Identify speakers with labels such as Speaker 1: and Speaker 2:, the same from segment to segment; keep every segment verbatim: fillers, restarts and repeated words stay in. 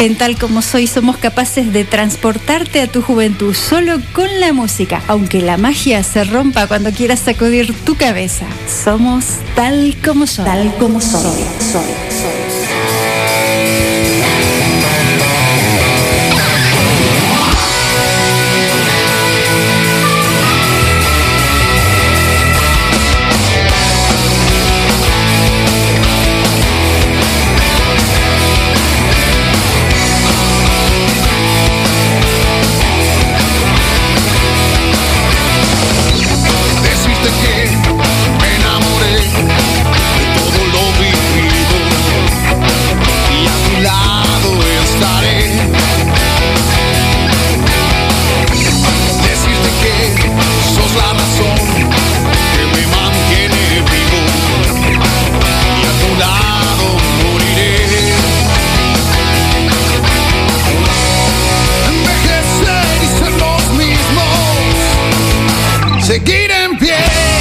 Speaker 1: En Tal Como Soy somos capaces de transportarte a tu juventud solo con la música, aunque la magia se rompa cuando quieras sacudir tu cabeza. Somos Tal Como Soy. Tal Como Soy. Soy, soy, soy.
Speaker 2: Seguir en pie.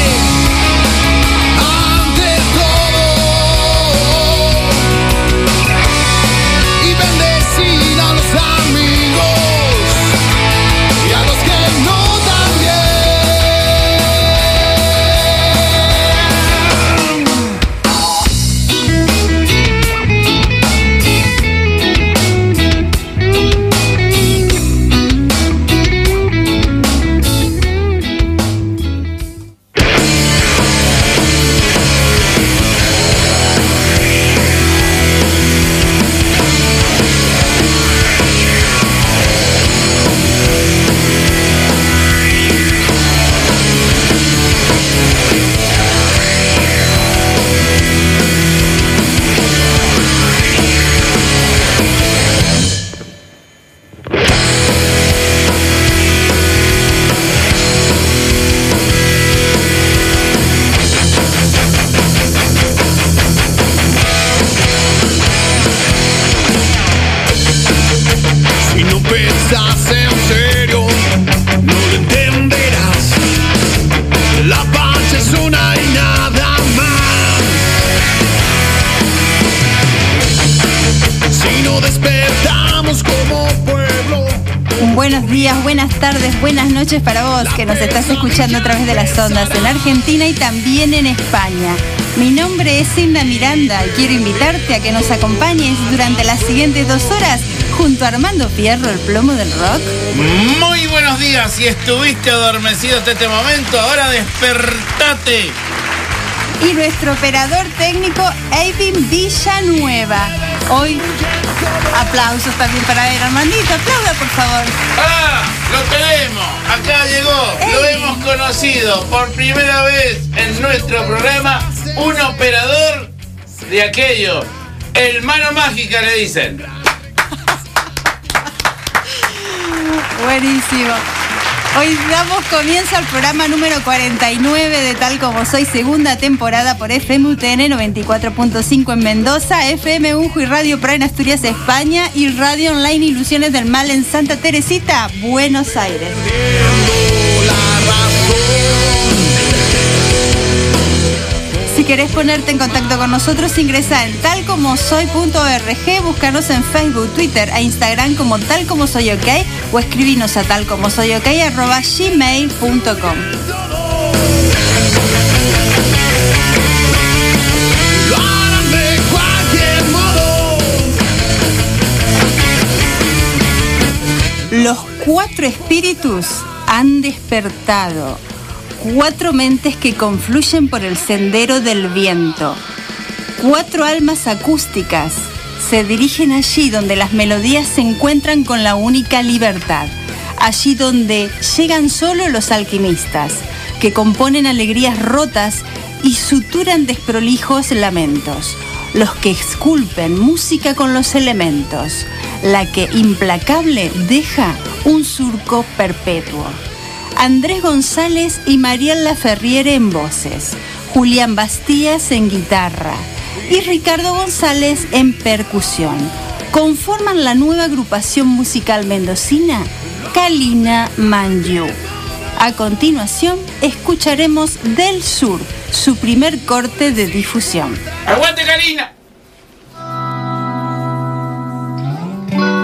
Speaker 1: Buenos días, buenas tardes, buenas noches para vos que nos estás escuchando a través de las ondas en Argentina y también en España. Mi nombre es Inda Miranda y quiero invitarte a que nos acompañes durante las siguientes dos horas junto a Armando Fierro, el plomo del rock.
Speaker 3: Muy buenos días, si estuviste adormecido hasta este momento, ahora despertate.
Speaker 1: Y nuestro operador técnico, Eivin Villanueva. Hoy, aplausos también para él. Armandito, aplauda por favor.
Speaker 3: ¡Ah! ¡Lo tenemos! Acá llegó, ¡Ey! Lo hemos conocido por primera vez en nuestro programa, un operador de aquello. El mano mágica le dicen.
Speaker 1: Buenísimo. Hoy damos comienzo al programa número cuarenta y nueve de Tal Como Soy, segunda temporada por F M U T N noventa y cuatro punto cinco en Mendoza, F M Unjo y Radio Pro en Asturias, España y Radio Online Ilusiones del Mal en Santa Teresita, Buenos Aires. Si querés ponerte en contacto con nosotros, ingresa en tal como soy punto org, búscanos en Facebook, Twitter e Instagram como Tal Como Soy OK o escribinos a talcomosoyok arroba gmail punto com. Los cuatro espíritus han despertado. Cuatro mentes que confluyen por el sendero del viento. Cuatro almas acústicas se dirigen allí donde las melodías se encuentran con la única libertad. Allí donde llegan solo los alquimistas, que componen alegrías rotas y suturan desprolijos lamentos. Los que esculpen música con los elementos. La que implacable deja un surco perpetuo. Andrés González y Mariela Ferriere en voces, Julián Bastías en guitarra y Ricardo González en percusión. Conforman la nueva agrupación musical mendocina Kalina Manyu. A continuación escucharemos Del Sur, su primer corte de difusión.
Speaker 3: ¡Aguante, Kalina!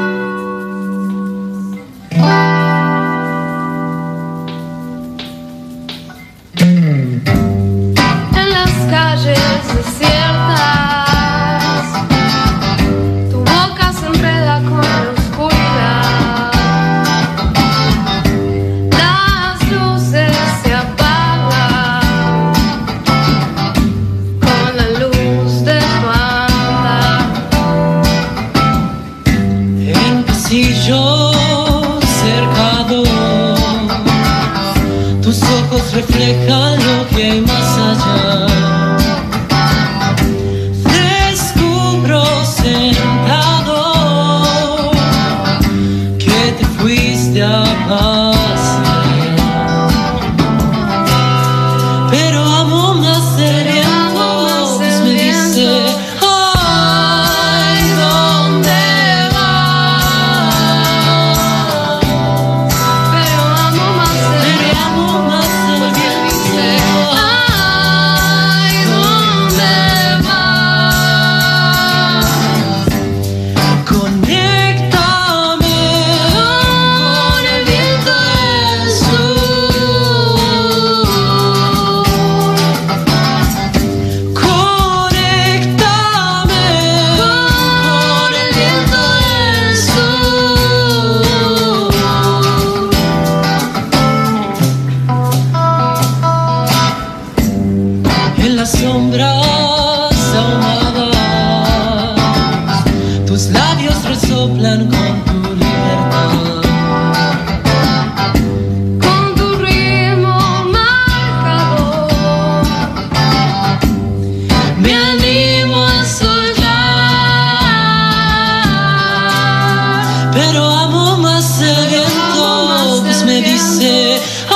Speaker 2: sombras ahumadas, tus labios resoplan con tu libertad. Con tu ritmo marcador, me animo a soñar, pero amo más el viento, pues me dice: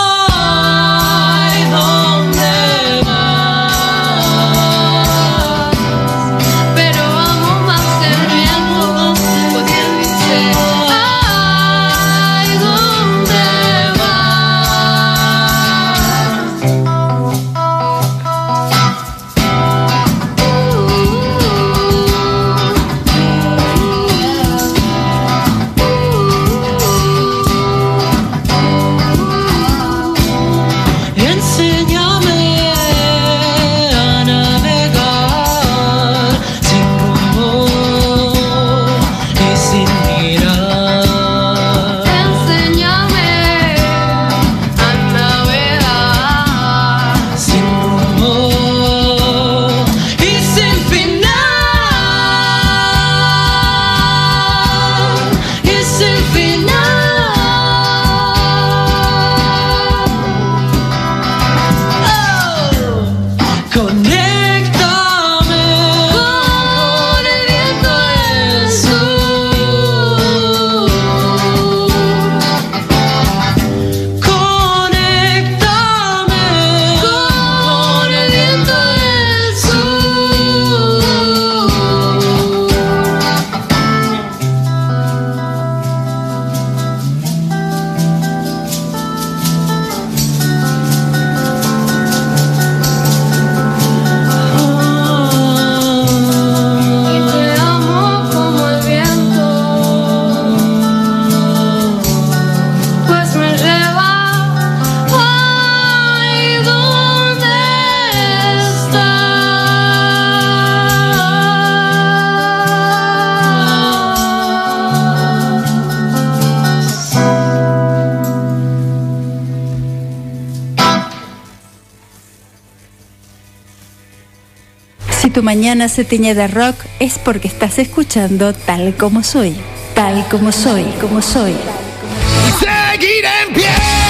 Speaker 1: tu mañana se tiñe de rock es porque estás escuchando Tal Como Soy, Tal Como Soy, como soy.
Speaker 4: Y seguir en pie.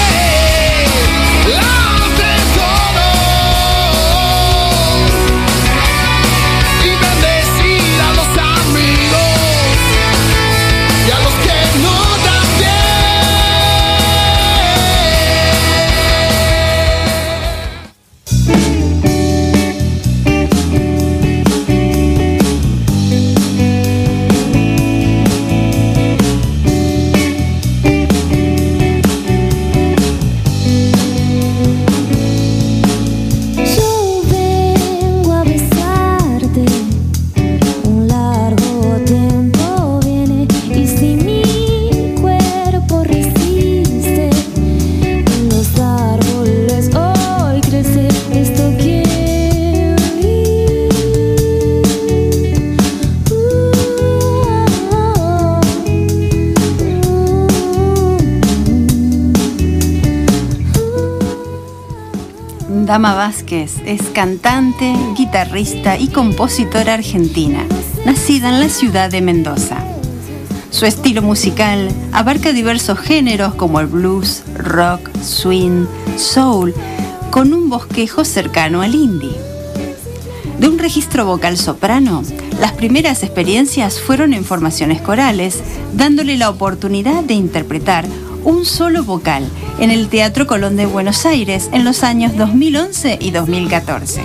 Speaker 1: Dama Vázquez es cantante, guitarrista y compositora argentina, nacida en la ciudad de Mendoza. Su estilo musical abarca diversos géneros como el blues, rock, swing, soul, con un bosquejo cercano al indie. De un registro vocal soprano, las primeras experiencias fueron en formaciones corales, dándole la oportunidad de interpretar un solo vocal en el Teatro Colón de Buenos Aires en los años dos mil once y dos mil catorce.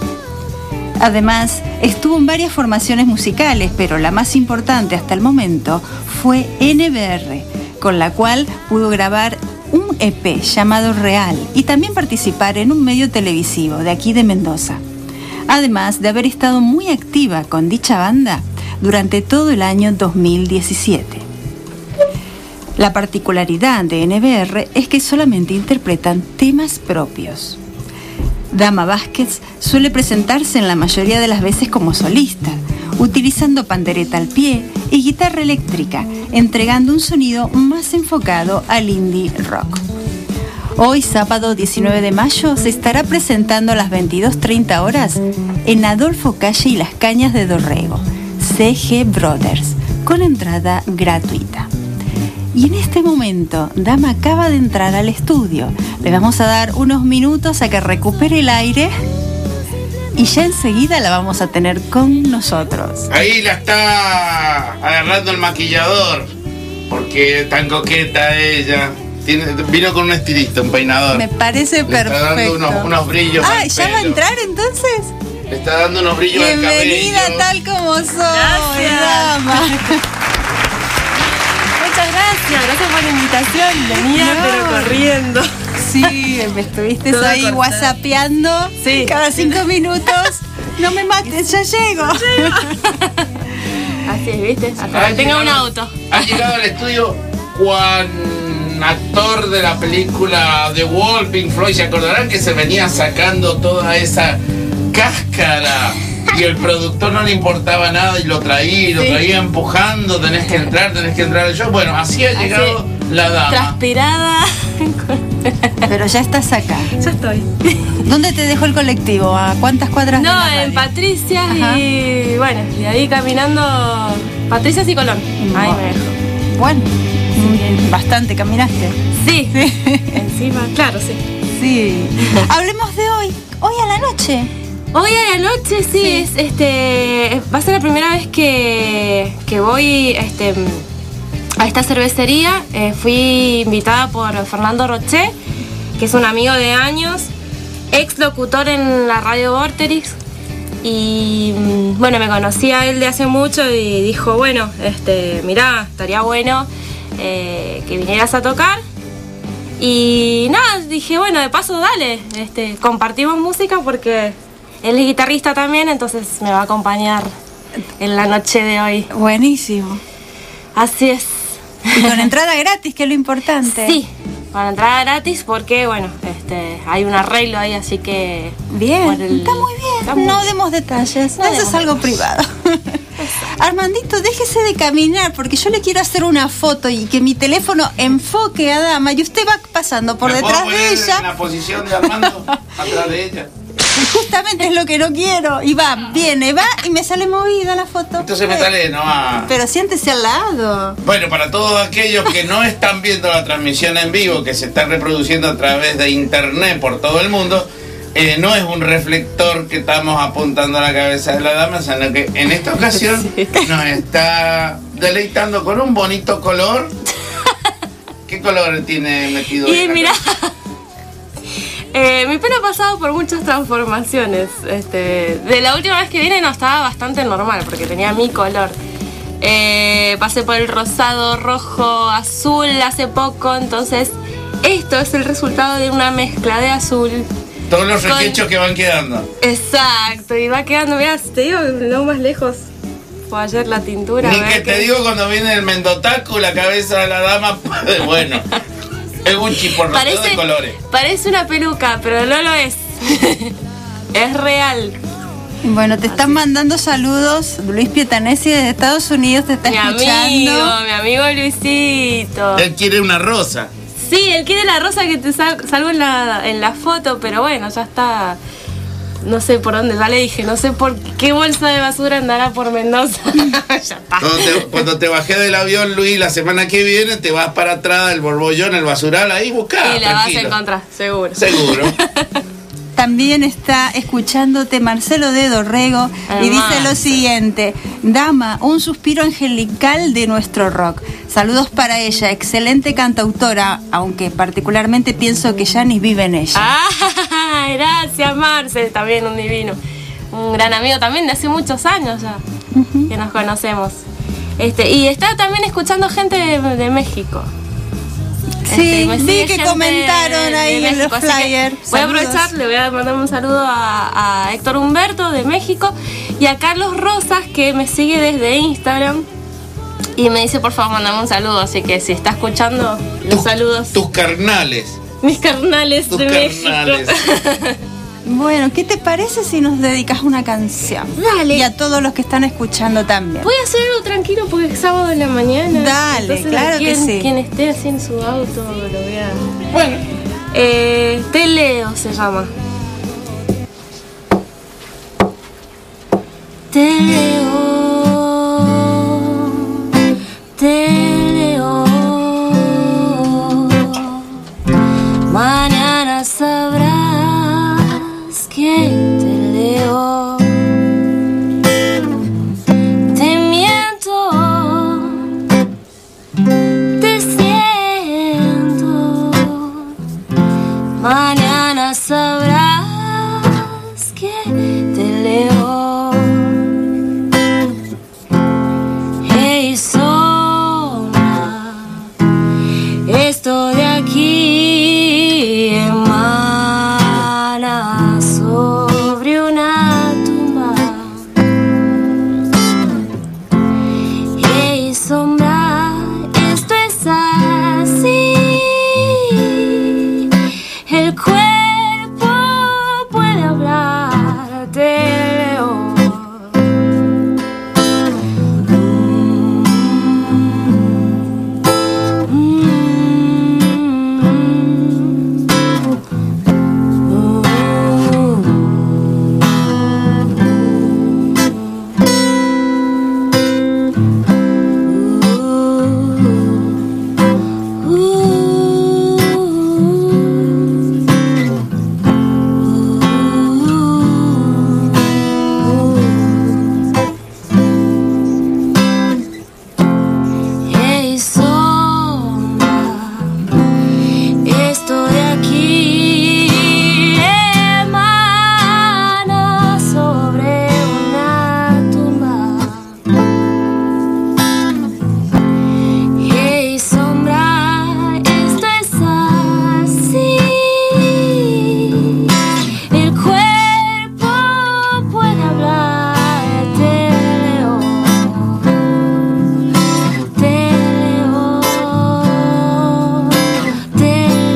Speaker 1: Además, estuvo en varias formaciones musicales, pero la más importante hasta el momento fue N B R, con la cual pudo grabar un E P llamado Real y también participar en un medio televisivo de aquí de Mendoza, además de haber estado muy activa con dicha banda durante todo el año dos mil diecisiete. La particularidad de N B R es que solamente interpretan temas propios. Dama Vázquez suele presentarse en la mayoría de las veces como solista, utilizando pandereta al pie y guitarra eléctrica, entregando un sonido más enfocado al indie rock. Hoy, sábado diecinueve de mayo, se estará presentando a las veintidós treinta horas en Adolfo Calle y Las Cañas de Dorrego, C G Brothers, con entrada gratuita. Y en este momento, Dama acaba de entrar al estudio. Le vamos a dar unos minutos a que recupere el aire y ya enseguida la vamos a tener con nosotros.
Speaker 3: Ahí la está agarrando el maquillador, porque tan coqueta ella. Tiene, vino con un estilista, un peinador.
Speaker 1: Me parece
Speaker 3: Le
Speaker 1: perfecto.
Speaker 3: Está dando unos, unos brillos.
Speaker 1: Ah,
Speaker 3: al
Speaker 1: ¿ya
Speaker 3: pelo.
Speaker 1: va a entrar entonces?
Speaker 3: Le está dando unos brillos al cabello.
Speaker 1: Bienvenida tal como soy,
Speaker 5: Gracias.
Speaker 1: Dama.
Speaker 5: Muchas gracias, gracias por la invitación. Venía
Speaker 1: No.
Speaker 5: pero corriendo.
Speaker 1: Sí, me estuviste
Speaker 5: Toda
Speaker 1: ahí
Speaker 5: cortada.
Speaker 1: whatsappeando
Speaker 5: Sí.
Speaker 1: cada cinco minutos. No me mates, ya llego.
Speaker 5: Así es, ¿viste? Hasta
Speaker 3: Ha
Speaker 5: que tenga un
Speaker 3: llegado-
Speaker 5: auto.
Speaker 3: Ha llegado al estudio Juan, actor de la película The Wall, Pink Floyd. Se acordarán que se venía sacando toda esa cáscara y el productor no le importaba nada y lo traía y lo
Speaker 5: Sí.
Speaker 3: traía empujando. Tenés que entrar, tenés que entrar. Yo, bueno, así ha
Speaker 5: Así.
Speaker 3: llegado la dama.
Speaker 5: Transpirada.
Speaker 1: Pero ya estás acá.
Speaker 5: Ya estoy.
Speaker 1: ¿Dónde te dejó el colectivo? ¿A cuántas cuadras de
Speaker 5: No,
Speaker 1: la
Speaker 5: en
Speaker 1: radio?
Speaker 5: Patricias
Speaker 1: Ajá.
Speaker 5: y bueno, de ahí caminando. Patricias y Colón. Ahí me dejó.
Speaker 1: Bueno, mm, bastante caminaste.
Speaker 5: Sí.
Speaker 1: Sí.
Speaker 5: Encima, claro, sí.
Speaker 1: Sí. Hablemos de hoy. Hoy a la noche.
Speaker 5: Hoy a la noche sí,
Speaker 1: Sí.
Speaker 5: es este va a ser la primera vez que, que voy este, a esta cervecería. Eh, fui invitada por Fernando Roché, que es un amigo de años, ex locutor en la radio Vorterix. Y mm, bueno, me conocí a él de hace mucho y dijo, bueno, este, mirá, estaría bueno eh, que vinieras a tocar. Y nada, dije, bueno, de paso dale, este, compartimos música porque él es guitarrista también, entonces me va a acompañar en la noche de hoy.
Speaker 1: Buenísimo.
Speaker 5: Así es.
Speaker 1: Y con entrada gratis, que es lo importante.
Speaker 5: Sí, para entrada gratis porque, bueno, este, hay un arreglo ahí, así que...
Speaker 1: Bien,
Speaker 5: por el-
Speaker 1: está muy bien.
Speaker 5: está muy
Speaker 1: no
Speaker 5: bien.
Speaker 1: demos detalles.
Speaker 5: No
Speaker 1: Eso
Speaker 5: demos
Speaker 1: es algo privado. Armandito, déjese de caminar porque yo le quiero hacer una foto y que mi teléfono enfoque a Dama y usted va pasando por
Speaker 3: ¿Me puedo
Speaker 1: detrás de
Speaker 3: poner
Speaker 1: ella.
Speaker 3: en la posición de Armando? Atrás de ella.
Speaker 1: Y justamente es lo que no quiero. Y va, viene, va y me sale movida la foto.
Speaker 3: Entonces me
Speaker 1: Eh,
Speaker 3: sale, no va.
Speaker 1: Pero siéntese al lado.
Speaker 3: Bueno, para todos aquellos que no están viendo la transmisión en vivo, que se está reproduciendo a través de internet por todo el mundo, eh, no es un reflector que estamos apuntando a la cabeza de la dama, sino que en esta ocasión
Speaker 5: Sí.
Speaker 3: nos está deleitando con un bonito color. ¿Qué color tiene metido
Speaker 5: Y
Speaker 3: en la
Speaker 5: mira,
Speaker 3: cabeza?
Speaker 5: eh, mi pelo ha pasado por muchas transformaciones. Este, de la última vez que vine no estaba bastante normal porque tenía mi color. Eh, pasé por el rosado, rojo, azul hace poco, entonces esto es el resultado de una mezcla de azul.
Speaker 3: Todos los
Speaker 5: con-
Speaker 3: requechos que van quedando.
Speaker 5: Exacto, y va quedando, mirá, te digo, no más lejos. Fue ayer la tintura.
Speaker 3: Ni
Speaker 5: a ver
Speaker 3: que te
Speaker 5: qué-
Speaker 3: digo cuando viene el mendotaco, la cabeza de la dama, bueno, es un chisporroteo de colores.
Speaker 5: Parece una peluca, pero no lo es. Es real.
Speaker 1: Bueno, te están mandando saludos. Luis Pietanesi desde Estados Unidos te está
Speaker 5: Mi
Speaker 1: escuchando.
Speaker 5: amigo, mi amigo Luisito.
Speaker 3: Él quiere una rosa.
Speaker 5: Sí, él quiere la rosa que te sal- salgo en la, en la foto, pero bueno, ya está. No sé por dónde, ya le dije, no sé por qué bolsa de basura andará por Mendoza. Ya está.
Speaker 3: Cuando te, cuando te bajé del avión, Luis, la semana que viene te vas para atrás del borbollón, el basural, ahí buscá.
Speaker 5: Y la vas a
Speaker 3: tranquilo.
Speaker 5: encontrar, seguro.
Speaker 3: Seguro.
Speaker 1: También está escuchándote Marcelo de Dorrego y
Speaker 5: Hermano.
Speaker 1: dice lo siguiente: Dama, un suspiro angelical de nuestro rock. Saludos para ella, excelente cantautora, aunque particularmente pienso que Janis vive en ella.
Speaker 5: Ah, gracias, Marce, también un divino. Un gran amigo también de hace muchos años ya que nos conocemos. Este, y está también escuchando gente de, de México.
Speaker 1: Sí,
Speaker 5: Este, me
Speaker 1: vi
Speaker 5: sigue
Speaker 1: que
Speaker 5: gente
Speaker 1: comentaron
Speaker 5: de-
Speaker 1: ahí
Speaker 5: de
Speaker 1: en los
Speaker 5: México, así que
Speaker 1: flyers.
Speaker 5: Voy a
Speaker 1: Saludos.
Speaker 5: aprovechar, le voy a mandar un saludo a, a Héctor Humberto de México y a Carlos Rosas, que me sigue desde Instagram y me dice por favor mandame un saludo, así que si está escuchando los
Speaker 3: Tus-
Speaker 5: saludos,
Speaker 3: Tus carnales.
Speaker 5: mis carnales
Speaker 3: Tus
Speaker 5: de
Speaker 3: carnales.
Speaker 5: México.
Speaker 1: Bueno, ¿qué te parece si nos dedicas una canción?
Speaker 5: Dale.
Speaker 1: Y a todos los que están escuchando también.
Speaker 5: Voy a hacer algo tranquilo porque es sábado en la mañana.
Speaker 1: Dale,
Speaker 5: Entonces,
Speaker 1: claro que
Speaker 5: quien,
Speaker 1: sí.
Speaker 5: Quien esté así en su auto lo vea.
Speaker 3: Bueno,
Speaker 5: Eh, Te leo se llama. Te leo, te leo. Mañana sabrás que te leo. Te miento, te siento. Mañana sabrás que te leo. Hey, sombra, esto de aquí emana sobre una tumba. Hey, sombra, esto es así. El cuerpo puede hablar, te leo. Hey, sombra, esto de aquí emana sobre una tumba. Hey, sombra, esto es así. El cuerpo puede hablar, te leo. Te leo, te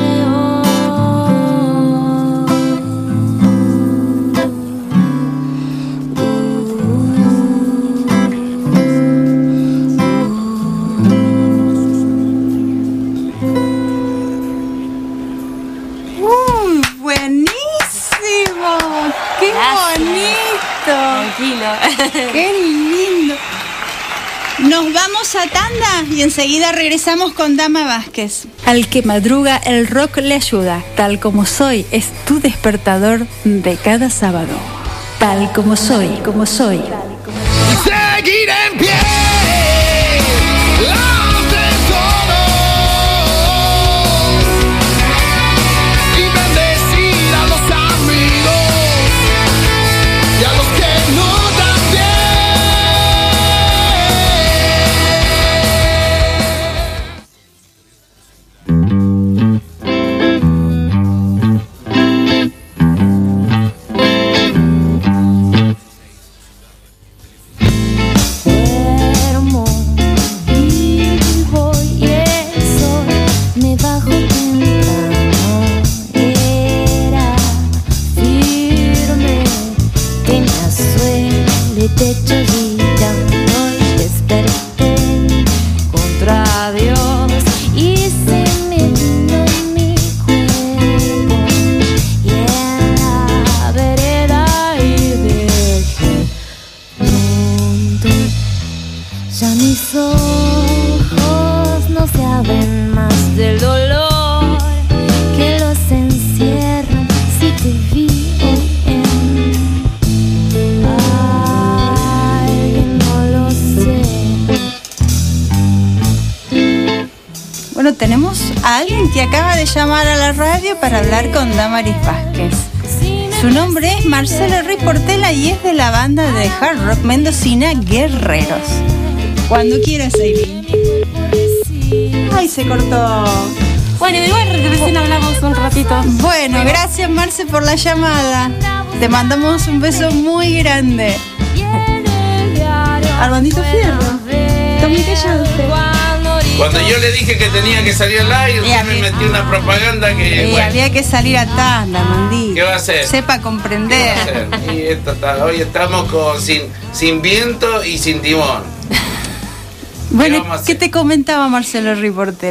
Speaker 1: ¡Uy, buenísimo! ¡Qué
Speaker 5: Gracias.
Speaker 1: bonito!
Speaker 5: Tranquilo.
Speaker 1: ¡Qué lindo! Nos vamos a tanda y enseguida regresamos con Dama Vázquez. Al que madruga el rock le ayuda. Tal como soy es tu despertador de cada sábado. Tal como soy, como soy.
Speaker 4: Seguir en pie. Ante todo. Y bendecir a los amigos y a los que no también.
Speaker 5: Duermo, vivo y el sol me bajo temprano. Era firme, tenía suelo y techo brillando y desperté contra Dios y se me vino en mi cuerpo y en la vereda y dejé pronto. Ya mis ojos no se abren más del dolor que los encierran si te vi hoy en alguien, no lo sé.
Speaker 1: Bueno, tenemos a alguien que acaba de llamar a la radio para hablar con Damaris Vázquez. Su nombre es Marcelo Ruiz Portela y es de la banda de hard rock mendocina Guerreros. Cuando quieras, Aileen. Ay, se cortó.
Speaker 5: Bueno, igual recién hablamos un ratito.
Speaker 1: Bueno, gracias, Marce, por la llamada. Te mandamos un beso muy grande. Armandito Fierro. Tommy callado usted.
Speaker 3: Cuando yo le dije que tenía que salir al aire,
Speaker 1: Y
Speaker 3: usted me
Speaker 1: había-
Speaker 3: metió una propaganda que.
Speaker 1: Y
Speaker 3: bueno,
Speaker 1: había que salir a tanda, Armandito.
Speaker 3: ¿Qué va a hacer?
Speaker 1: Sepa
Speaker 3: ¿qué va a
Speaker 1: comprender.
Speaker 3: hacer? Y esto está- hoy estamos con, sin, sin viento y sin timón.
Speaker 1: Bueno,
Speaker 3: vamos a
Speaker 1: ¿qué
Speaker 3: hacer?
Speaker 1: te comentaba Marcelo Ruiz Portela?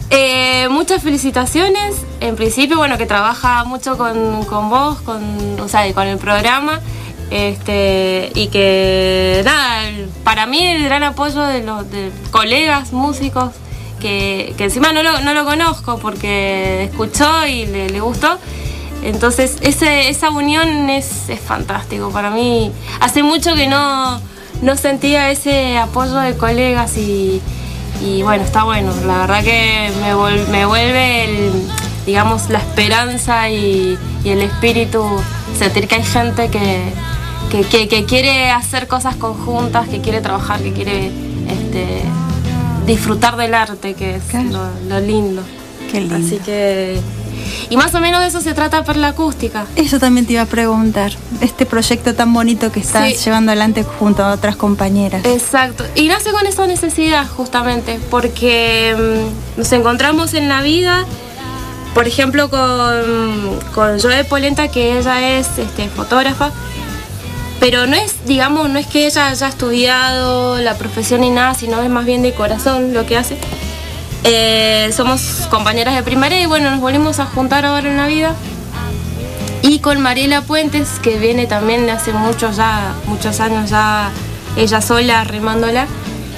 Speaker 5: Eh, muchas felicitaciones. En principio, bueno, que trabaja mucho con, con vos, con, o sea, con el programa. Este, y que nada, el- para mí el gran apoyo de los de colegas músicos que, que encima no lo, no lo conozco porque escuchó y le, le gustó. Entonces ese, esa unión es, es fantástico para mí. Hace mucho que no, no sentía ese apoyo de colegas y, y bueno, está bueno. La verdad que me, vol- me vuelve el, digamos, la esperanza y, y el espíritu, sentir que hay gente que, que, que, que quiere hacer cosas conjuntas, que quiere trabajar, que quiere este, disfrutar del arte, que es
Speaker 1: Claro.
Speaker 5: lo, lo lindo.
Speaker 1: Qué lindo.
Speaker 5: Así que... Y más o menos de eso se trata Perla Acústica.
Speaker 1: Eso también te iba a preguntar. Este proyecto tan bonito que estás
Speaker 5: Sí.
Speaker 1: llevando adelante junto a otras compañeras.
Speaker 5: Exacto. Y nace con esa necesidad justamente, porque mm, nos encontramos en la vida, por ejemplo, con, con Joe Polenta, que ella es este, fotógrafa, pero no es, digamos, no es que ella haya estudiado la profesión ni nada, sino es más bien de corazón lo que hace. Eh, somos compañeras de primaria y bueno, nos volvimos a juntar ahora en la vida. Y con Mariela Puentes, que viene también de hace muchos ya, muchos años ya, ella sola remándola.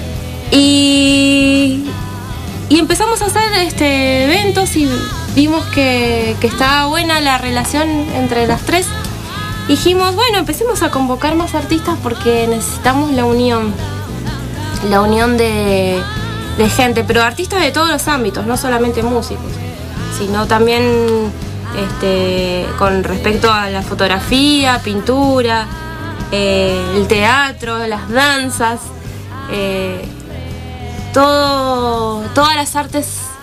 Speaker 5: Y, y empezamos a hacer este, eventos y vimos que, que estaba buena la relación entre las tres. Dijimos, bueno, empecemos a convocar más artistas porque necesitamos la unión, la unión de, de gente, pero artistas de todos los ámbitos, no solamente músicos, sino también este, con respecto a la fotografía, pintura, eh, el teatro, las danzas, eh, todo, todas las artes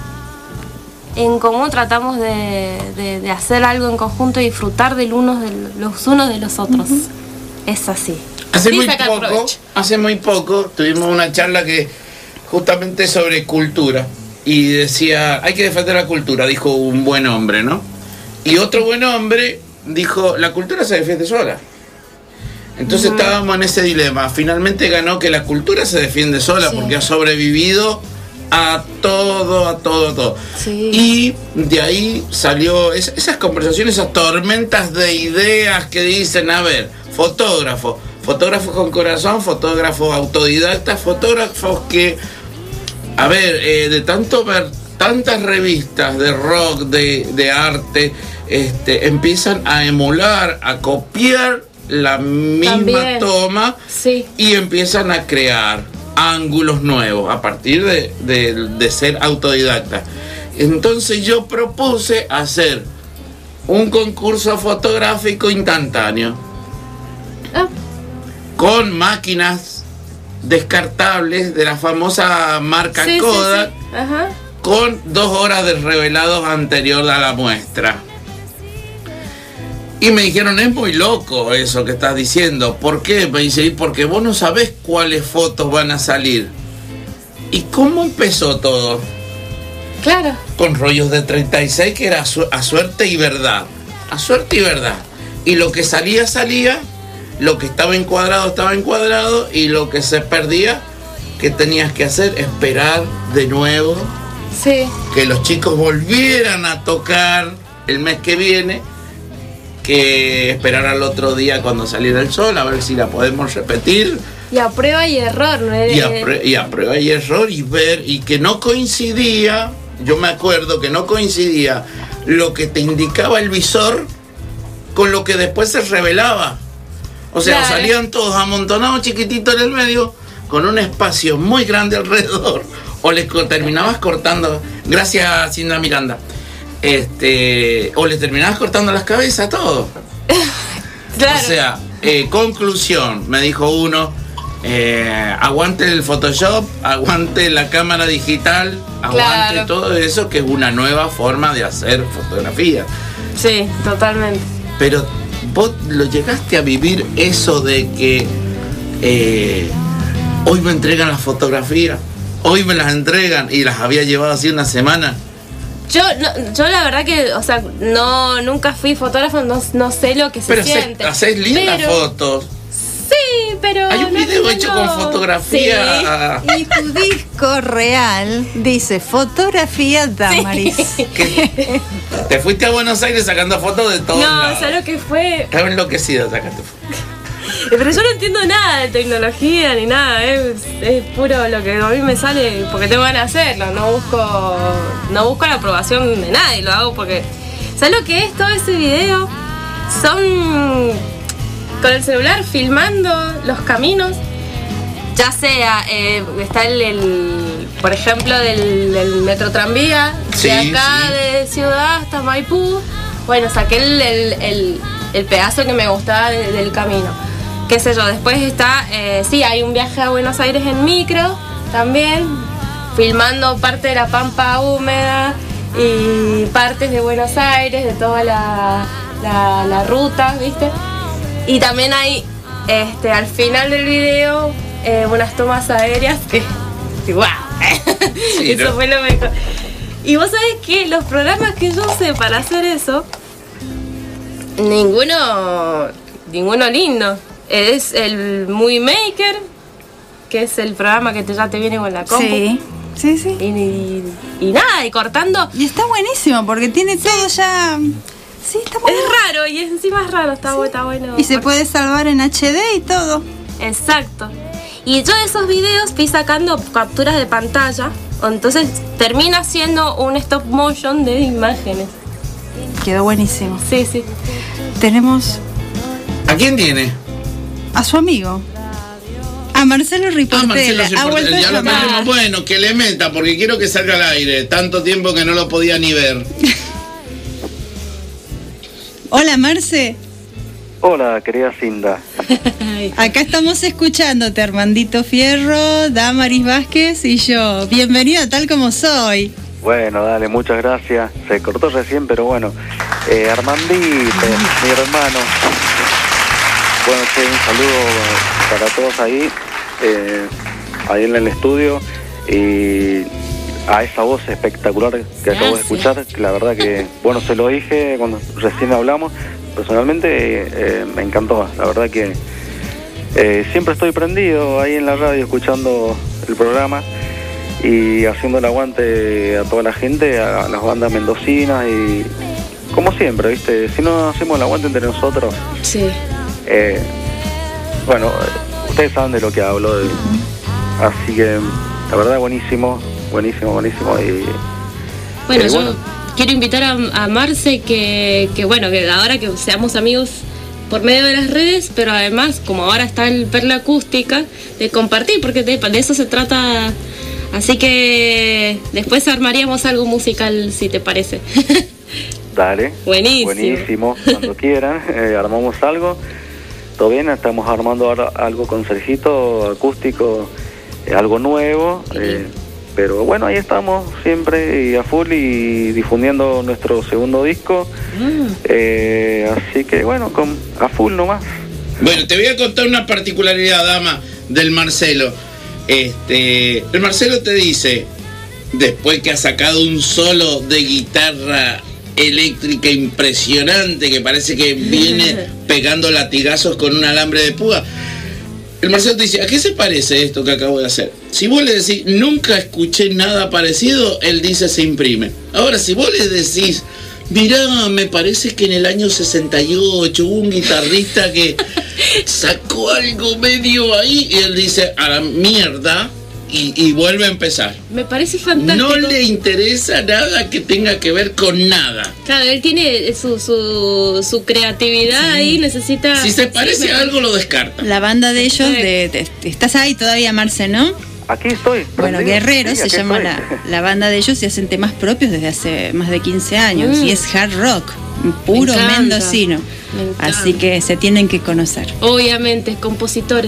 Speaker 5: en común. Tratamos de, de, de hacer algo en conjunto y disfrutar del unos de los unos de los otros. Uh-huh. Es así.
Speaker 3: Hace
Speaker 5: Sí,
Speaker 3: muy
Speaker 5: sacar
Speaker 3: poco,
Speaker 5: provecho.
Speaker 3: hace muy poco tuvimos una charla que justamente sobre cultura y decía, hay que defender la cultura, dijo un buen hombre, ¿no? Y otro buen hombre dijo, la cultura se defiende sola. Entonces uh-huh. estábamos en ese dilema. Finalmente ganó que la cultura se defiende sola, sí, porque ha sobrevivido a todo, a todo, a todo.
Speaker 5: Sí.
Speaker 3: Y de ahí salió es, esas conversaciones, esas tormentas de ideas que dicen, a ver, fotógrafo, fotógrafos con corazón, fotógrafos autodidactas, fotógrafos que, a ver, eh, de tanto ver tantas revistas de rock, de, de arte, este, empiezan a emular, a copiar la misma
Speaker 5: También.
Speaker 3: toma,
Speaker 5: Sí.
Speaker 3: y empiezan a crear ángulos nuevos a partir de, de, de ser autodidacta. Entonces yo propuse hacer un concurso fotográfico instantáneo
Speaker 5: Ah,
Speaker 3: con máquinas descartables de la famosa marca
Speaker 5: sí,
Speaker 3: Kodak,
Speaker 5: sí, sí. Ajá.
Speaker 3: con dos horas de revelados anterior a la muestra. Y me dijeron, es muy loco eso que estás diciendo. ¿Por qué? Me dice, porque vos no sabés cuáles fotos van a salir. ¿Y cómo empezó todo?
Speaker 5: Claro.
Speaker 3: Con rollos de treinta y seis, que era a, su- a suerte y verdad. A suerte y verdad. Y lo que salía, salía. Lo que estaba encuadrado, estaba encuadrado. Y lo que se perdía, ¿qué tenías que hacer? Esperar de nuevo
Speaker 5: Sí.
Speaker 3: que los chicos volvieran a tocar el mes que viene, que esperar al otro día cuando saliera el sol, a ver si la podemos repetir,
Speaker 5: Y a prueba y error, ¿no?
Speaker 3: y a, prue- y a prueba y error, y ver, y que no coincidía, yo me acuerdo que no coincidía lo que te indicaba el visor con lo que después se revelaba. O sea,
Speaker 5: Claro.
Speaker 3: salían todos amontonados chiquititos en el medio, con un espacio muy grande alrededor, o les co- terminabas cortando, gracias Cinda Miranda, este, o les terminabas cortando las cabezas, todo.
Speaker 5: Claro.
Speaker 3: O sea, eh, conclusión, me dijo uno, eh, aguante el Photoshop, aguante la cámara digital, aguante
Speaker 5: Claro.
Speaker 3: todo eso, que es una nueva forma de hacer fotografía.
Speaker 5: Sí, totalmente.
Speaker 3: Pero vos lo llegaste a vivir eso de que eh, hoy me entregan las fotografías, hoy me las entregan, y las había llevado así una semana.
Speaker 5: Yo, no, yo la verdad que, o sea, no, nunca fui fotógrafo, no, no sé lo que se
Speaker 3: Pero haces,
Speaker 5: siente.
Speaker 3: haces lindas
Speaker 5: Pero-
Speaker 3: fotos.
Speaker 5: Sí, pero...
Speaker 3: Hay un
Speaker 5: no
Speaker 3: video
Speaker 5: tengo-
Speaker 3: hecho con fotografía.
Speaker 1: Y tu disco real dice fotografía Damaris.
Speaker 3: Que- Te fuiste a Buenos Aires sacando fotos de todo.
Speaker 5: No, ¿sabes lo que fue?
Speaker 3: Estaba enloquecido sacando fotos.
Speaker 5: Pero yo no entiendo nada de tecnología ni nada, es, es puro lo que a mí me sale porque tengo ganas de hacerlo, no busco, no busco la aprobación de nadie, lo hago porque... ¿Sabes lo que es todo ese video? Son con el celular filmando los caminos, ya sea, eh, está el, el, por ejemplo, del, del metro tranvía,
Speaker 3: Sí,
Speaker 5: de acá
Speaker 3: sí.
Speaker 5: de Ciudad hasta Maipú. Bueno, saqué el, el, el, el pedazo que me gustaba de- del camino. Qué sé yo, después está, eh, sí, hay un viaje a Buenos Aires en micro también, filmando parte de la pampa húmeda y partes de Buenos Aires, de toda la, la, la ruta, ¿viste? Y también hay, este, al final del video, eh, unas tomas aéreas que, que ¡guau!
Speaker 3: Sí,
Speaker 5: Eso
Speaker 3: ¿no?
Speaker 5: fue lo mejor. Y vos sabés que los programas que yo sé para hacer eso, ninguno, ninguno lindo. Es el Movie Maker, que es el programa que te, ya te viene con la compu.
Speaker 1: Sí, sí, sí.
Speaker 5: Y, y- y nada, y cortando.
Speaker 1: Y está buenísimo porque tiene todo ya... Sí, está muy
Speaker 5: Es raro, y encima es raro, está, bu- está bueno.
Speaker 1: Y se puede salvar en H D y todo.
Speaker 5: Exacto. Y yo de esos videos fui sacando capturas de pantalla, entonces termina siendo un stop motion de imágenes.
Speaker 1: Quedó buenísimo.
Speaker 5: Sí, sí.
Speaker 1: Tenemos
Speaker 3: ¿A quién tiene?
Speaker 1: a su amigo, a Marcelo
Speaker 3: Ah,
Speaker 1: Riportela.
Speaker 3: Marcelo
Speaker 1: ha
Speaker 3: Riportela,
Speaker 1: vuelto a
Speaker 3: ya lo
Speaker 1: llamar.
Speaker 3: tenemos. Bueno, que le meta, porque quiero que salga al aire. Tanto tiempo que no lo podía ni ver.
Speaker 1: Hola, Marce.
Speaker 6: Hola, querida Cinda.
Speaker 1: Acá estamos escuchándote, Armandito Fierro, Damaris Vázquez y yo. Bienvenido a Tal Como Soy.
Speaker 6: Bueno, dale, muchas gracias. Se cortó recién, pero bueno. Eh, Armandito, mi hermano. Bueno, che, un saludo para todos ahí, eh, ahí en el estudio. Y a esa voz espectacular que acabo de
Speaker 5: Gracias.
Speaker 6: escuchar, que la verdad que, bueno, se lo dije cuando recién hablamos. Personalmente eh, me encantó, la verdad que eh, siempre estoy prendido ahí en la radio escuchando el programa y haciendo el aguante a toda la gente, a las bandas mendocinas y como siempre, ¿viste? Si no hacemos el aguante entre nosotros,
Speaker 5: Sí.
Speaker 6: eh, bueno, ustedes saben de lo que hablo, de- así que la verdad buenísimo, buenísimo, buenísimo y
Speaker 5: Bueno,
Speaker 6: Eh,
Speaker 5: yo
Speaker 6: bueno.
Speaker 5: quiero invitar a, a Marce que, que, bueno, que ahora que seamos amigos por medio de las redes, pero además, como ahora está el Perla Acústica, de compartir, porque de, de eso se trata. Así que después armaríamos algo musical, si te parece.
Speaker 6: dale.
Speaker 5: Buenísimo.
Speaker 6: Buenísimo, cuando quieran, eh, armamos algo. Todo bien, estamos armando ahora algo con Sergito, acústico, eh, algo nuevo. eh, pero bueno, ahí estamos siempre y a full y difundiendo nuestro segundo disco.
Speaker 5: Mm.
Speaker 6: Eh, así que bueno, con, a full nomás.
Speaker 3: Bueno, te voy a contar una particularidad, dama, del Marcelo. Este, el Marcelo te dice, después que ha sacado un solo de guitarra eléctrica impresionante, que parece que viene pegando latigazos con un alambre de púa, el Marcelo te dice, ¿a qué se parece esto que acabo de hacer? Si vos le decís, nunca escuché nada parecido, él dice, se imprime. Ahora, si vos le decís, mirá, me parece que en el año sesenta y ocho hubo un guitarrista que sacó algo medio ahí, y él dice, a la mierda, y, y vuelve a empezar.
Speaker 5: Me parece fantástico.
Speaker 3: No le interesa nada que tenga que ver con nada.
Speaker 5: Claro, él tiene su, su, su creatividad ahí, necesita...
Speaker 3: Si se parece
Speaker 5: Sí, me-
Speaker 3: a algo, lo descarta.
Speaker 1: La banda de ellos, de, de- estás ahí todavía, Marce, ¿no?
Speaker 6: Aquí estoy.
Speaker 1: Bueno,
Speaker 6: prendido.
Speaker 1: Guerrero
Speaker 6: Sí,
Speaker 1: se
Speaker 6: aquí
Speaker 1: llama
Speaker 6: estoy.
Speaker 1: la, la banda de ellos y hacen temas propios desde hace más de quince años.
Speaker 5: Mm.
Speaker 1: Y es hard rock, puro
Speaker 5: Me encanta,
Speaker 1: mendocino.
Speaker 5: me encanta.
Speaker 1: Así que se tienen que conocer.
Speaker 5: Obviamente, compositores.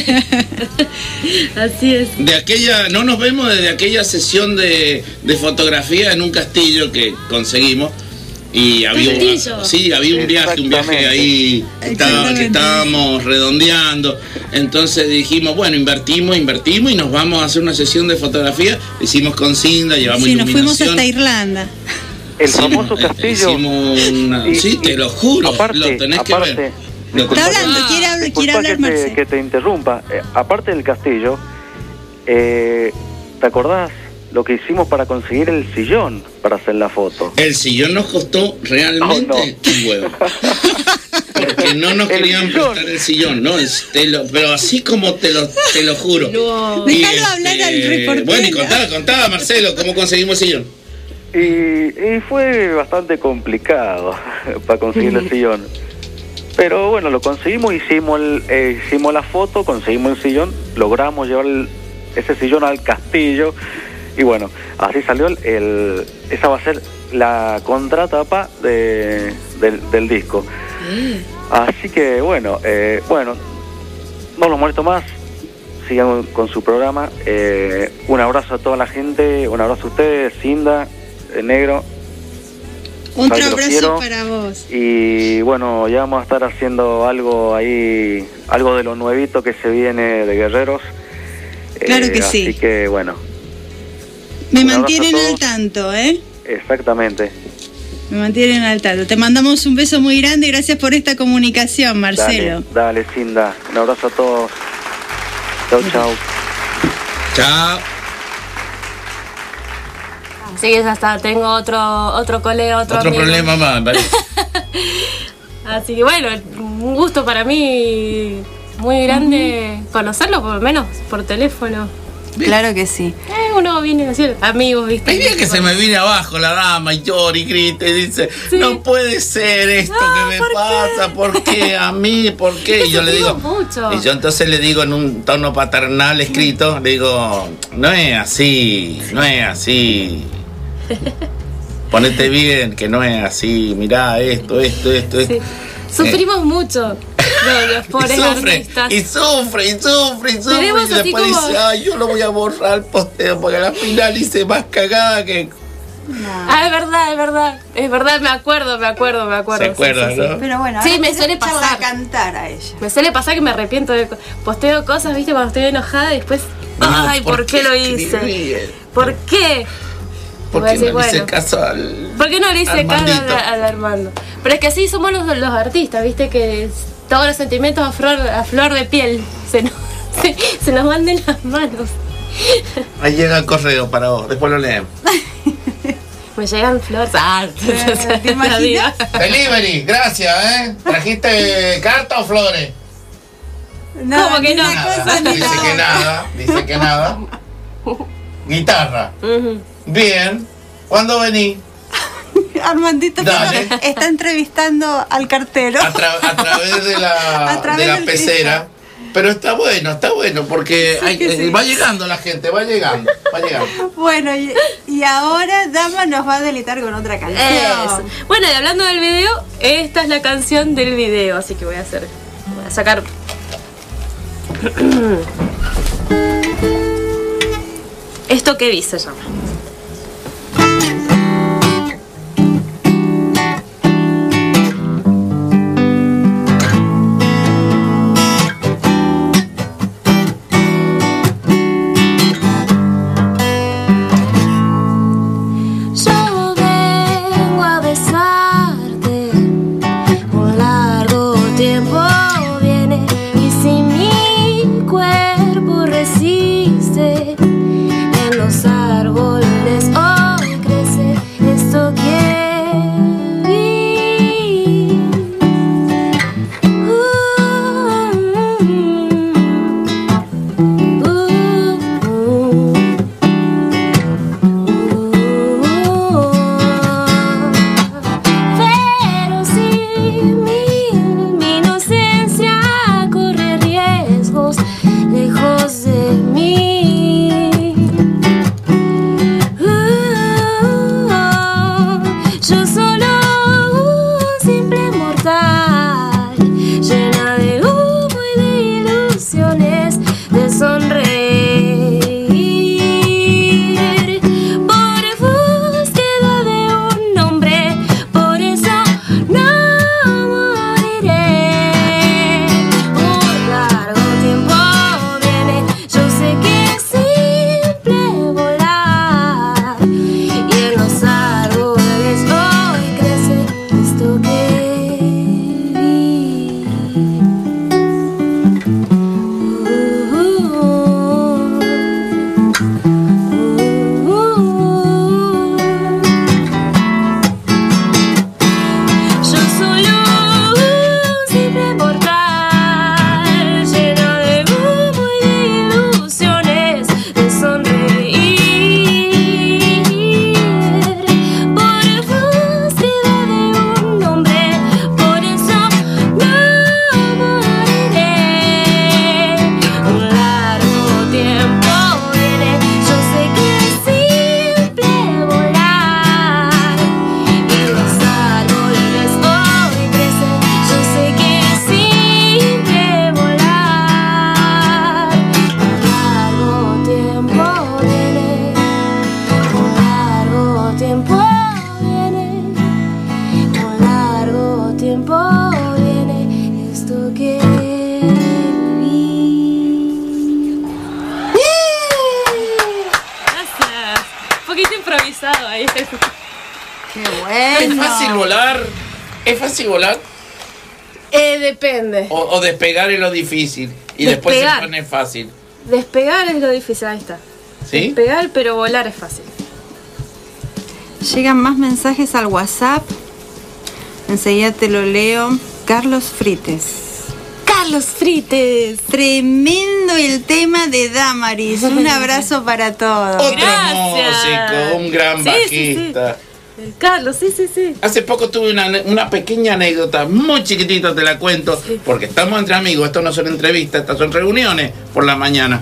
Speaker 5: Así es.
Speaker 3: De aquella, no nos vemos desde aquella sesión de, de fotografía en un castillo que conseguimos. Y había,
Speaker 5: Castillo.
Speaker 3: sí, había un viaje, un viaje ahí que, estaba- que
Speaker 1: Exactamente.
Speaker 3: estábamos redondeando. Entonces dijimos, bueno, invertimos, invertimos y nos vamos a hacer una sesión de fotografía. Lo hicimos con Cinda, llevamos
Speaker 1: Sí, nos fuimos
Speaker 3: iluminación.
Speaker 1: hasta Irlanda.
Speaker 6: El
Speaker 3: Hicimos-
Speaker 6: famoso
Speaker 3: eh,
Speaker 6: castillo.
Speaker 3: hicimos una-
Speaker 6: Y-
Speaker 3: sí,
Speaker 6: y-
Speaker 3: te lo juro,
Speaker 6: aparte,
Speaker 3: lo tenés que
Speaker 6: aparte,
Speaker 3: ver. Disculpa,
Speaker 1: Está hablando,
Speaker 3: ah,
Speaker 1: quiere, hablar,
Speaker 6: Disculpa
Speaker 1: quiere hablar
Speaker 6: que, te,
Speaker 1: Marcelo.
Speaker 6: que te interrumpa. Eh, aparte del castillo, eh, ¿te acordás lo que hicimos para conseguir el sillón para hacer la foto?
Speaker 3: El sillón nos costó realmente
Speaker 6: Oh, no.
Speaker 3: un huevo. Porque no nos
Speaker 6: El
Speaker 3: querían
Speaker 6: sillón.
Speaker 3: prestar el sillón, ¿no? Es- te lo- pero así como te lo, te lo juro.
Speaker 5: No.
Speaker 3: Y,
Speaker 1: Déjalo hablar al reportero.
Speaker 3: Bueno, y contaba, contaba, Marcelo, cómo conseguimos el sillón.
Speaker 6: Y, y fue bastante complicado para conseguir el sillón. Pero bueno, lo conseguimos, hicimos, el, eh, hicimos la foto, conseguimos el sillón, logramos llevar el- ese sillón al castillo. Y bueno, así salió el, el- esa va a ser la contratapa de, del, del disco. Así que bueno, eh, bueno, no los molesto más. Sigan con su programa. Eh, un abrazo a toda la gente, un abrazo a ustedes, Cinda, el Negro.
Speaker 1: Otro
Speaker 6: Sabe que los
Speaker 1: abrazo
Speaker 6: quiero.
Speaker 1: para vos.
Speaker 6: Y bueno, ya vamos a estar haciendo algo ahí, algo de lo nuevito que se viene de Guerreros.
Speaker 1: Claro que sí.
Speaker 6: Así que bueno,
Speaker 1: Me
Speaker 6: Un abrazo
Speaker 1: mantienen
Speaker 6: a todos.
Speaker 1: al tanto, ¿eh?
Speaker 6: exactamente.
Speaker 1: Me mantienen al tanto. Te mandamos un beso muy grande y gracias por esta comunicación, Marcelo.
Speaker 6: Dale, dale, Cinda. Un abrazo a todos. Chau, chau.
Speaker 3: Chao.
Speaker 5: Así que ya está, tengo otro, otro colega, otro,
Speaker 3: Otro
Speaker 5: amigo.
Speaker 3: problema más, ¿vale?
Speaker 5: Así que bueno, un gusto para mí muy grande conocerlo, por lo menos por teléfono.
Speaker 1: Claro que sí.
Speaker 5: Eh, uno viene a decir amigos, ¿viste?
Speaker 3: Hay días que se me viene abajo la dama y llora y grita y dice,
Speaker 5: Sí.
Speaker 3: no puede ser esto
Speaker 5: No,
Speaker 3: que me
Speaker 5: ¿por qué?
Speaker 3: pasa, ¿por qué a mí? ¿Por qué? Y yo le digo,
Speaker 5: Sufrimos mucho.
Speaker 3: y yo entonces le digo en un tono paternal escrito, le digo, no es así, no es así. Ponete bien, que no es así, mirá esto, esto, esto, esto.
Speaker 5: Sí. Sufrimos mucho. No, los pobres
Speaker 3: y sufre,
Speaker 5: artistas.
Speaker 3: y sufre, y sufre, y sufre.
Speaker 5: Tenemos
Speaker 3: Y
Speaker 5: así
Speaker 3: después
Speaker 5: como-
Speaker 3: dice, ay, yo lo voy a borrar el posteo, porque a la final hice más cagada que...
Speaker 5: Ah, es verdad, es verdad. Es verdad, me acuerdo, me acuerdo, me acuerdo.
Speaker 3: ¿Se acuerdan,
Speaker 5: Sí, sí, sí.
Speaker 3: no?
Speaker 1: Pero bueno,
Speaker 5: Sí,
Speaker 1: ahora
Speaker 5: me
Speaker 1: te
Speaker 5: suele
Speaker 1: escucharla
Speaker 5: pasar.
Speaker 1: cantar a ella.
Speaker 5: Me suele pasar que me arrepiento de posteo cosas, viste, cuando estoy enojada y después, ay, ¿por, qué lo hice?
Speaker 3: escribí?
Speaker 5: ¿Por qué?
Speaker 3: ¿Por
Speaker 5: Voy a
Speaker 3: qué
Speaker 5: decir,
Speaker 3: no le hice
Speaker 5: bueno,
Speaker 3: caso al...
Speaker 5: ¿Por qué no le hice caso
Speaker 3: Armandito?
Speaker 5: al, al Armando? Pero es que así somos los, los artistas, viste, que es- todos los sentimientos a flor, a flor de piel se nos, se, se nos van de las manos.
Speaker 3: Ahí llega el correo para vos, después lo leemos.
Speaker 5: Me llegan flores. Ah,
Speaker 1: ¿te imaginas?
Speaker 3: Delivery, gracias, ¿eh? ¿Trajiste carta o flores?
Speaker 1: No,
Speaker 5: ¿Cómo que
Speaker 1: ni
Speaker 5: no?
Speaker 1: una cosa
Speaker 3: Nada,
Speaker 1: ni
Speaker 3: dice
Speaker 1: la
Speaker 3: que
Speaker 1: otra.
Speaker 3: nada, dice que nada. Guitarra,
Speaker 5: Ujú.
Speaker 3: bien. ¿Cuándo vení?
Speaker 1: Armandito
Speaker 3: Dale.
Speaker 1: está, está entrevistando al cartero.
Speaker 3: A, tra- a través de la,
Speaker 1: A través
Speaker 3: de la
Speaker 1: del
Speaker 3: pecera. Pero está bueno, está bueno, porque hay-
Speaker 1: que sí.
Speaker 3: va llegando la gente, va llegando, va llegando.
Speaker 1: Bueno, y, y ahora Dama nos va a deleitar con otra canción.
Speaker 5: Eso. Bueno, y hablando del video, esta es la canción del video, así que voy a hacer, voy a sacar. Esto que vi se llama. Yo vengo a besarte, un largo tiempo viene y si mi cuerpo resiste, en los árboles hoy crece esto que vi. Uh, uh, uh. Pero si mi, mi inocencia corre riesgos lejos de mí,
Speaker 1: Qué
Speaker 3: ¿Es
Speaker 1: bueno.
Speaker 3: fácil volar? ¿Es fácil volar?
Speaker 5: Eh, depende.
Speaker 3: O, o despegar es lo difícil y después
Speaker 5: Despegar.
Speaker 3: se pone fácil.
Speaker 5: Despegar es lo difícil, ahí está.
Speaker 3: ¿Sí?
Speaker 5: Despegar, pero volar es fácil.
Speaker 1: Llegan más mensajes al WhatsApp. Enseguida te lo leo. Carlos Frites.
Speaker 5: Carlos Frites.
Speaker 1: Tremendo el tema de Damaris. Un abrazo para todos.
Speaker 3: Otro
Speaker 5: Gracias.
Speaker 3: músico, un gran
Speaker 5: Sí, sí, sí.
Speaker 3: bajista.
Speaker 5: El Carlos, sí, sí, sí.
Speaker 3: Hace poco tuve una, una pequeña anécdota, muy chiquitita, te la cuento, porque estamos entre amigos, esto no son entrevistas, estas son reuniones por la mañana.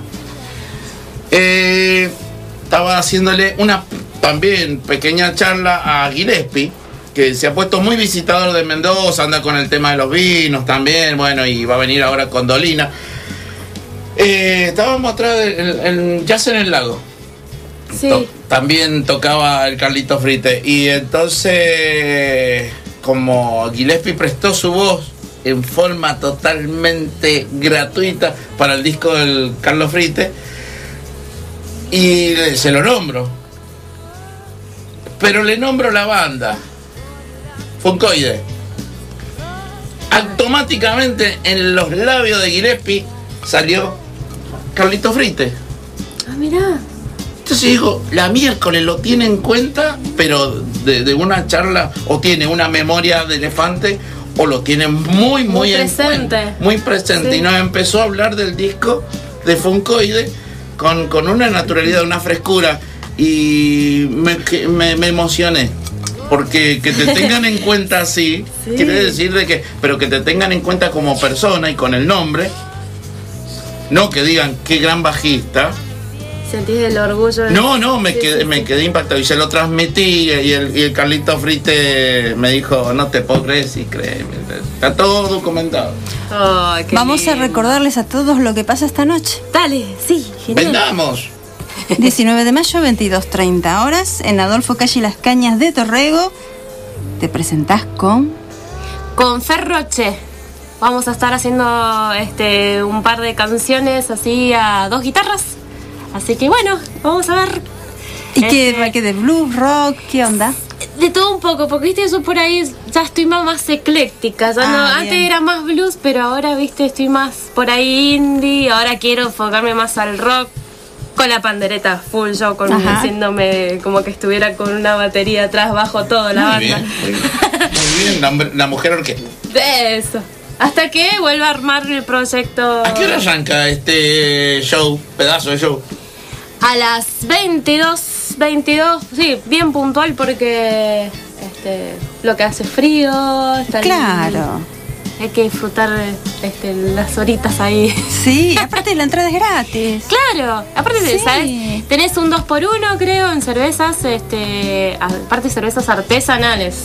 Speaker 3: Eh, estaba haciéndole una también pequeña charla a Gillespie, que se ha puesto muy visitador de Mendoza, anda con el tema de los vinos también, bueno, y va a venir ahora con Dolina. Eh, estábamos atrás del el Jazz en el Lago.
Speaker 5: Sí.
Speaker 3: To- también tocaba el Carlito Frite. Y entonces, como Gillespie prestó su voz en forma totalmente gratuita para el disco del Carlos Frite, y se lo nombro. Pero le nombro la banda, Funkoide. Automáticamente en los labios de Gillespie salió Carlito Frite.
Speaker 5: Ah, mirá.
Speaker 3: Entonces digo, la miércoles lo tiene en cuenta, pero de, de una charla, o tiene una memoria de elefante, o lo tiene muy, muy,
Speaker 5: Muy
Speaker 3: en
Speaker 5: presente.
Speaker 3: cuenta, muy presente.
Speaker 5: Sí.
Speaker 3: Y nos empezó a hablar del disco de Funkoide con, con una naturalidad, una frescura, y me, que- me, me emocioné. Porque que te tengan en cuenta así,
Speaker 5: Sí.
Speaker 3: quiere decir de que, pero que te tengan en cuenta como persona y con el nombre, no que digan qué gran bajista.
Speaker 5: Sentís el orgullo. de-
Speaker 3: No, no, me
Speaker 5: Sí,
Speaker 3: quedé,
Speaker 5: sí,
Speaker 3: me
Speaker 5: sí.
Speaker 3: quedé impactado y se lo transmití, y el, y el Carlito Frite me dijo, no te puedo creer, sí, créeme, está todo documentado.
Speaker 5: Ay, qué
Speaker 1: Vamos a
Speaker 5: lindo.
Speaker 1: recordarles a todos lo que pasa esta noche.
Speaker 5: Dale, sí, genial.
Speaker 3: Vendamos.
Speaker 1: diecinueve de mayo, veintidós treinta horas, en Adolfo Calle Las Cañas de Torrego. Te presentás con...
Speaker 5: Con Ferroche. Vamos a estar haciendo este un par de canciones así a dos guitarras. Así que bueno, vamos a ver.
Speaker 1: ¿Y qué,
Speaker 5: Este,
Speaker 1: qué de blues, rock? ¿Qué onda?
Speaker 5: De todo un poco, porque viste, yo por ahí ya estoy más, más ecléctica. Ya no,
Speaker 1: Ah,
Speaker 5: antes
Speaker 1: bien.
Speaker 5: era más blues, pero ahora viste, estoy más por ahí indie. Ahora quiero enfocarme más al rock. Con la pandereta full, yo con,
Speaker 1: Ajá.
Speaker 5: haciéndome como que estuviera con una batería atrás, bajo todo la
Speaker 3: Muy
Speaker 5: banda.
Speaker 3: bien, muy bien. Muy bien, la, la mujer orquesta.
Speaker 5: De eso. Hasta que vuelva a armar el proyecto.
Speaker 3: ¿A qué hora arranca este show, pedazo de show?
Speaker 5: A las veintidós, veintidós, sí, bien puntual porque este, lo que hace frío, está
Speaker 1: Claro.
Speaker 5: hay que disfrutar este, las horitas ahí.
Speaker 1: Sí, aparte la entrada es gratis.
Speaker 5: Claro, aparte de,
Speaker 1: Sí.
Speaker 5: ¿sabes? Tenés un dos por uno creo en cervezas, este, aparte cervezas artesanales.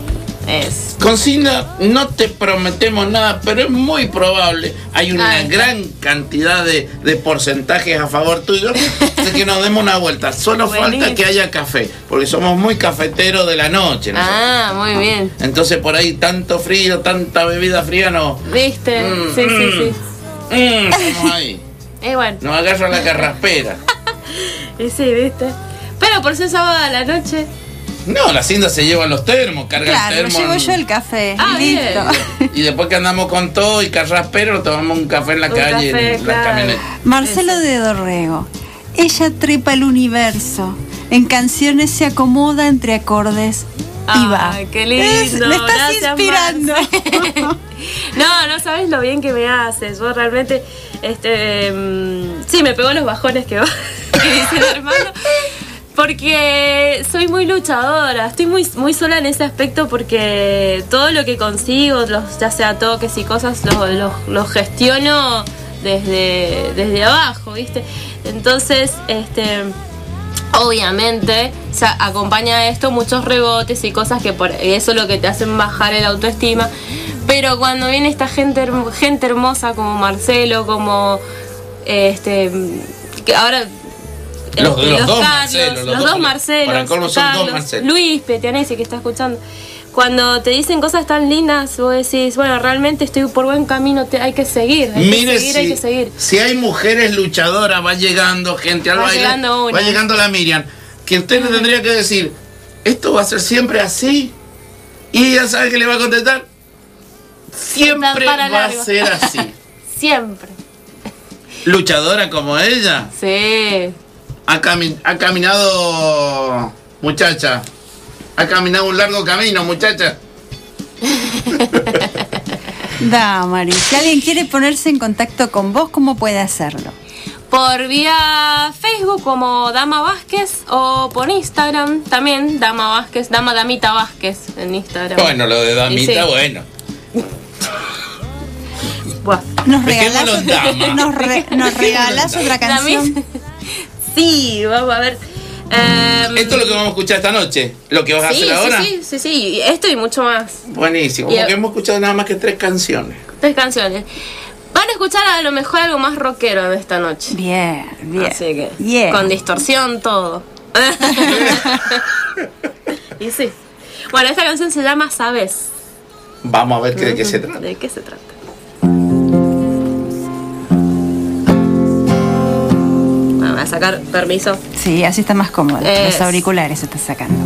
Speaker 5: Es
Speaker 3: Consigna, no te prometemos nada, pero es muy probable, hay una
Speaker 5: Ahí está.
Speaker 3: gran cantidad de, de porcentajes a favor tuyo, de que nos demos una vuelta. Solo falta
Speaker 5: Buenísimo.
Speaker 3: que haya café, porque somos muy cafeteros de la noche, ¿no?
Speaker 5: Ah, muy bien.
Speaker 3: Entonces por ahí tanto frío, tanta bebida fría no.
Speaker 5: ¿Viste?
Speaker 3: Mm,
Speaker 5: sí, sí, sí.
Speaker 3: Mm, estamos ahí.
Speaker 5: Eh, bueno.
Speaker 3: Nos agarra la carraspera.
Speaker 5: Y sí, ¿viste? Pero por ser sábado a la noche.
Speaker 3: No, la Cinda se lleva los termos, carga
Speaker 1: Claro,
Speaker 3: el termo.
Speaker 1: llevo
Speaker 3: en-
Speaker 1: yo el café.
Speaker 5: Ah,
Speaker 1: y listo.
Speaker 3: Y después que andamos con todo y carraspero, tomamos un café en la
Speaker 5: Un
Speaker 3: calle,
Speaker 5: café,
Speaker 3: en la
Speaker 5: claro.
Speaker 3: camioneta.
Speaker 1: Marcelo de Dorrego. Ella trepa el universo. En canciones se acomoda entre acordes y va.
Speaker 5: Ay, qué lindo.
Speaker 1: Es- me estás
Speaker 5: Gracias,
Speaker 1: inspirando.
Speaker 5: Marce. No, no sabes lo bien que me hace. Yo realmente, este, mm, sí, me pegó los bajones que, que dice el hermano. Porque soy muy luchadora, estoy muy, muy sola en ese aspecto porque todo lo que consigo, los, ya sea toques y cosas, los los los gestiono desde, desde abajo, ¿viste? Entonces, este, obviamente, o sea, acompaña a esto muchos rebotes y cosas que por eso es lo que te hacen bajar el autoestima. Pero cuando viene esta gente, herm- gente hermosa como Marcelo, como este, que ahora
Speaker 3: Los-
Speaker 5: este,
Speaker 3: los dos
Speaker 5: Carlos,
Speaker 3: Marcelos, los
Speaker 5: los
Speaker 3: dos,
Speaker 5: dos Marcelos,
Speaker 3: para colmo son dos
Speaker 5: Carlos,
Speaker 3: Marcelos.
Speaker 5: Luis Petianesi que está escuchando. Cuando te dicen cosas tan lindas, vos decís, bueno, realmente estoy por buen camino, te, hay que seguir, hay
Speaker 3: Mire,
Speaker 5: que seguir,
Speaker 3: si,
Speaker 5: hay que seguir.
Speaker 3: si hay mujeres luchadoras, va llegando gente al
Speaker 5: Va
Speaker 3: baile,
Speaker 5: llegando una.
Speaker 3: va llegando la Miriam, que usted le tendría que decir, ¿esto va a ser siempre así? Y ella sabe que le va a contestar, siempre
Speaker 5: Para
Speaker 3: va
Speaker 5: largo.
Speaker 3: a ser así.
Speaker 5: Siempre.
Speaker 3: Luchadora como ella,
Speaker 5: Sí.
Speaker 3: ha, cami- ha caminado, muchacha, ha caminado un largo camino, muchacha.
Speaker 1: Damaris, si alguien quiere ponerse en contacto con vos, ¿cómo puede hacerlo?
Speaker 5: Por vía Facebook como Dama Vázquez o por Instagram también Dama Vázquez, Dama Damita Vázquez en Instagram.
Speaker 3: Bueno, lo de damita,
Speaker 5: Y sí.
Speaker 3: bueno.
Speaker 5: Buah.
Speaker 1: ¿Nos regalás,
Speaker 3: Dejémoslo en dama.
Speaker 1: nos re- nos regalás otra canción?
Speaker 5: Dami- Sí, vamos a ver. Em,
Speaker 3: Esto es lo que vamos a escuchar esta noche, lo que vas a
Speaker 5: sí,
Speaker 3: hacer ahora.
Speaker 5: sí, sí, sí, sí, esto y mucho más.
Speaker 3: Buenísimo,
Speaker 5: Y-
Speaker 3: porque hemos escuchado nada más que tres canciones.
Speaker 5: Tres canciones. Van a escuchar a lo mejor algo más rockero de esta noche.
Speaker 1: Bien, bien.
Speaker 5: Así que,
Speaker 1: Bien.
Speaker 5: con distorsión, todo. Y sí. Bueno, esta canción se llama Sabes.
Speaker 3: Vamos a ver qué- de qué se trata.
Speaker 5: ¿De qué se trata? Ah, voy a sacar permiso.
Speaker 1: Sí, así está más cómodo.
Speaker 5: Es-
Speaker 1: Los auriculares se está sacando.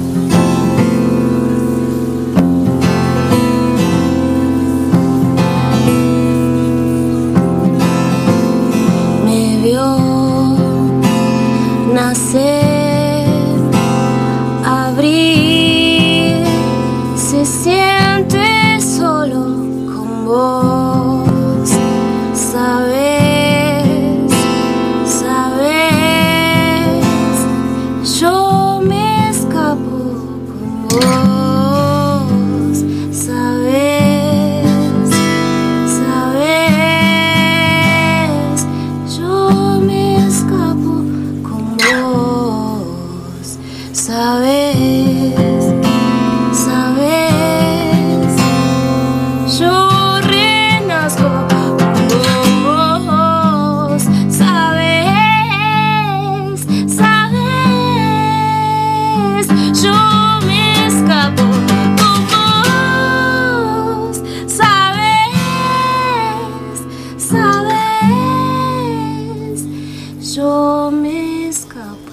Speaker 5: Me vio nacer, abrir, se siente solo con vos. Sabes, sabes, yo me escapo con vos. Sabes, sabes, yo me escapo con vos. Sabes, sabes, yo renazco con vos. Sabes, sabes, yo me escapo con vos. Sabes, sabes, yo me escapo.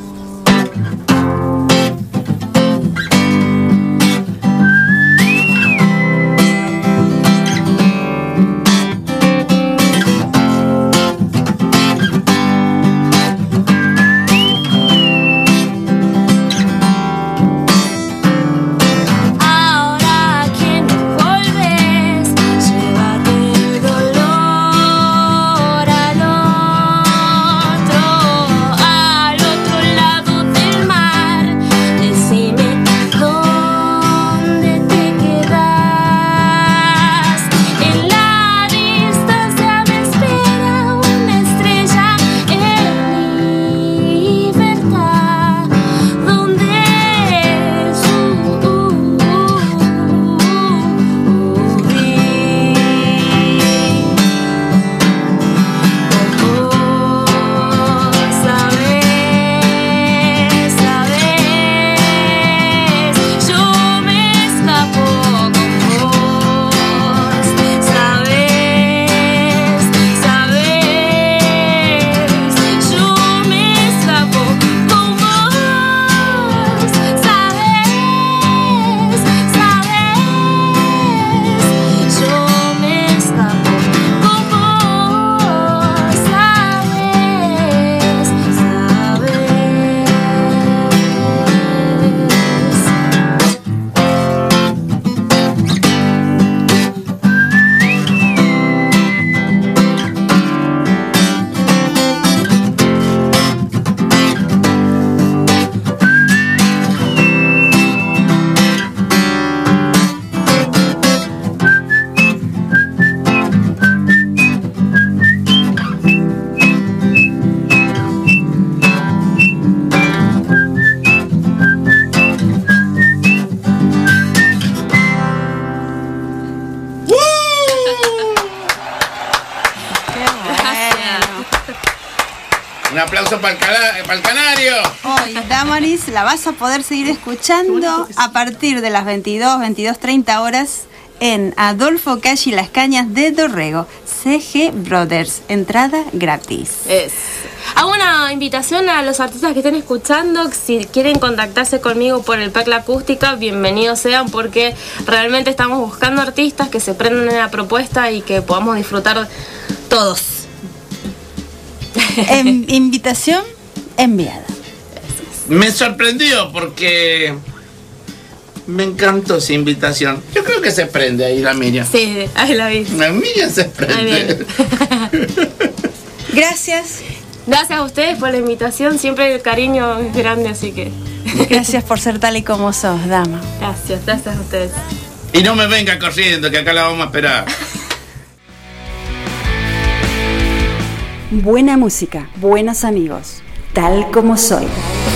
Speaker 5: Ahora que no volves, llévate el dolor al otro, al otro lado del mar. Decime dónde te quedas. En la distancia me espera una estrella en libertad. Donde sabes, sabes, yo me escapo con vos. Sabes, sabes, yo me escapo con vos. Sabes, sabes, yo me escapo con vos. Sabes, sabes.
Speaker 3: Un aplauso para el, cala- para el canario.
Speaker 1: Hoy, Damaris, la vas a poder seguir escuchando a partir de las veintidós, veintidós treinta horas en Adolfo Calle y Las Cañas de Dorrego. C G Brothers, entrada gratis.
Speaker 5: Es. Hago una invitación a los artistas que estén escuchando. Si quieren contactarse conmigo por el Pack La Acústica, bienvenidos sean, porque realmente estamos buscando artistas que se prendan en la propuesta y que podamos disfrutar todos.
Speaker 1: En, invitación enviada.
Speaker 3: Me sorprendió porque me encantó esa invitación. Yo creo que se prende ahí la Miriam.
Speaker 5: Sí, ahí la vi.
Speaker 3: La Miriam se prende.
Speaker 1: Gracias.
Speaker 5: Gracias a ustedes por la invitación. Siempre el cariño es grande, así que...
Speaker 1: Gracias por ser tal y como sos, dama.
Speaker 5: Gracias, gracias a ustedes.
Speaker 3: Y no me venga corriendo, que acá la vamos a esperar.
Speaker 7: Buena música, buenos amigos, tal como soy.